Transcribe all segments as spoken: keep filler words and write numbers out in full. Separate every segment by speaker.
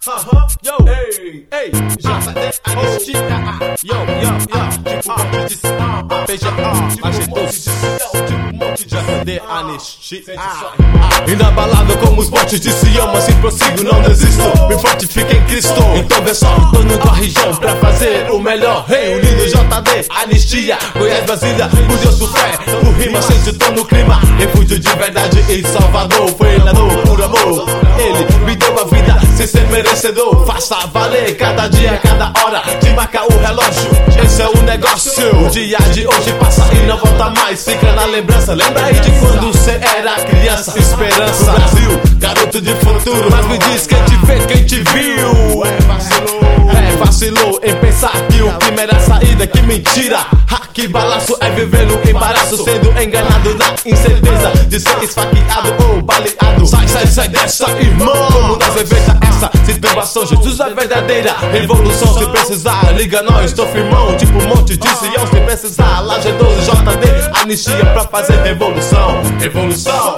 Speaker 1: Aham, yo, ei, ei, J D Anistia. Yo, yo, yo, tipo monte de ah, P J A, agitou-se. Tipo monte de J D Anistia. Inabalável como os montes de Sião, assim prossigo, não desisto. Me fortifico em Cristo. Então vê só, tô no tua região pra fazer o melhor. Reunindo J D Anistia, Goiás, Brasília, por Deus do fé, por rima, sente tô no clima. Refúgio de verdade em Salvador, foi ele por amor. Ele me deu a vida sem ser merecedor. Faça valer cada dia, cada hora, de marcar o relógio. Esse é o negócio. O dia de hoje passa e não volta mais, fica na lembrança. Lembra aí de quando cê era criança. Esperança, Brasil, garoto de futuro. Mas me diz quem te fez, quem te viu. É, vacilou. É, vacilou em pensar que o crime era a saída. Que mentira, ha, que balaço é viver no embaraço, sendo enganado na incerteza de ser esfaqueado ou baleado. Sai, sai, sai dessa, irmão. Como nós evita essa situação? Jesus é verdadeira revolução. Se precisar, liga nós, tô firmão. Tipo monte de Sião. Se precisar, Laje doze, J D Anistia pra fazer revolução. Revolução.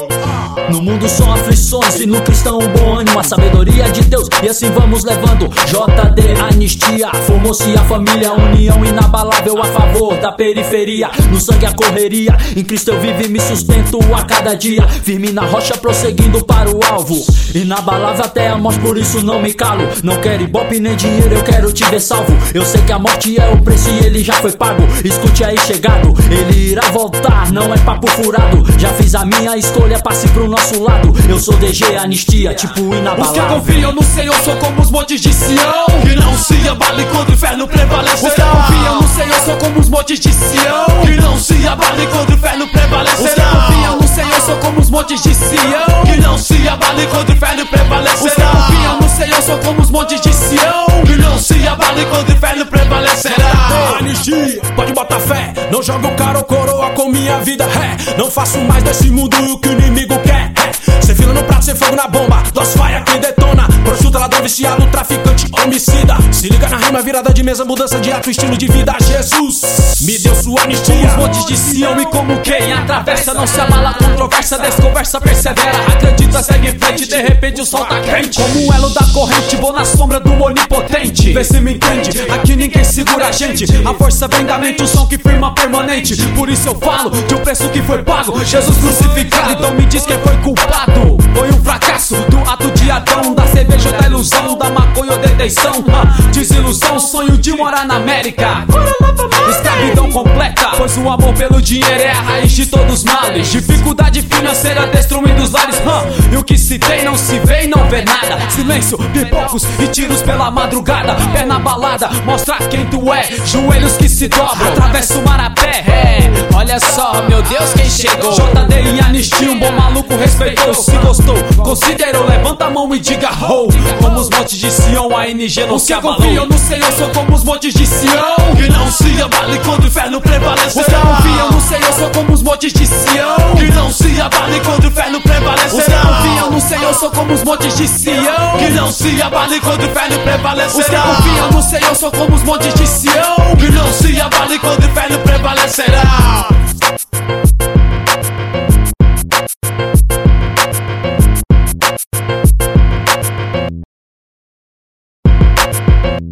Speaker 2: No mundo só aflições e no cristão um bom ânimo, a sabedoria de Deus, e assim vamos levando. J D Anistia, formou-se a família, união inabalável a favor da periferia. No sangue a correria, em Cristo eu vivo e me sustento a cada dia. Firme na rocha prosseguindo para o alvo, inabalável até a morte, por isso não me calo. Não quero ibope nem dinheiro, eu quero te ver salvo. Eu sei que a morte é o preço e ele já foi pago. Escute aí chegado, ele irá voltar, não é papo furado. Já fiz a minha escolha, passe pro nosso lado. Eu sou D J Anistia, tipo inabalável.
Speaker 3: Os que confiam no Senhor são como os montes de Sião,
Speaker 1: que não se abale quando o inferno prevalecerá.
Speaker 3: Os que confiam no Senhor são como os montes de Sião,
Speaker 1: que não se abale quando o inferno prevalecerá.
Speaker 3: Os que confiam no Senhor são como os montes de Sião,
Speaker 1: que não se abale quando o inferno prevalecerá.
Speaker 3: Os que confiam no Senhor são como os montes de Sião,
Speaker 1: que não se abale quando o inferno prevalecerá.
Speaker 3: Anistia, pode botar fé, não jogo cara ou coroa com minha vida, é. Não faço mais desse mundo o que o inimigo quer, é. Cê fila no prato, cê fogo na bomba, nós faia quem detona. Prostituta, ladrão, viciado, traficante, homicida. Se liga na rima, virada de mesa, mudança de ato, estilo de vida. Jesus me deu sua anistia.
Speaker 2: Os montes de Sião e como quem atravessa, não se abala, controvérsia, desconversa, persevera. Acredita, segue em frente, de repente o sol tá quente. Como o elo da corrente, vou na sombra do onipotente. Vê se me entende, aqui ninguém segura a gente. A força vem da mente, o som que firma permanente. Por isso eu falo de um preço que foi pago, Jesus crucificado, então me diz quem foi culpado. Foi um fracasso do ato de Adão, da cerveja ou da ilusão, da maconha ou detenção, desilusão, sonho de morar na América. Escravidão completa, pois o amor pelo dinheiro é a raiz de todos os males. Dificuldade financeira destruindo os lares, huh? E o que se tem não se vê e não vê nada. Silêncio, pipocos e tiros pela madrugada. Perna balada, mostra quem tu é. Joelhos que se dobram, atravessa o mar a pé, é. Olha só, meu Deus, quem chegou. J D e Anistia, um bom maluco respeitou. Se gostou, considerou, levanta a mão e diga ho. Como os montes de Sião, a N G não se abalou.
Speaker 3: Os que confiam no Senhor são como os montes de Sião,
Speaker 1: que não se abale quando o inferno prevalecerá.
Speaker 3: Os que confiam no Senhor são como os montes de Sião,
Speaker 1: que não se abale quando o inferno prevalecerá.
Speaker 3: Os que confiam no Senhor são como os montes de Sião,
Speaker 1: que não se abale quando o inferno prevalecerá.
Speaker 3: Os que confiam no Senhor são como os montes de Sião,
Speaker 1: que não se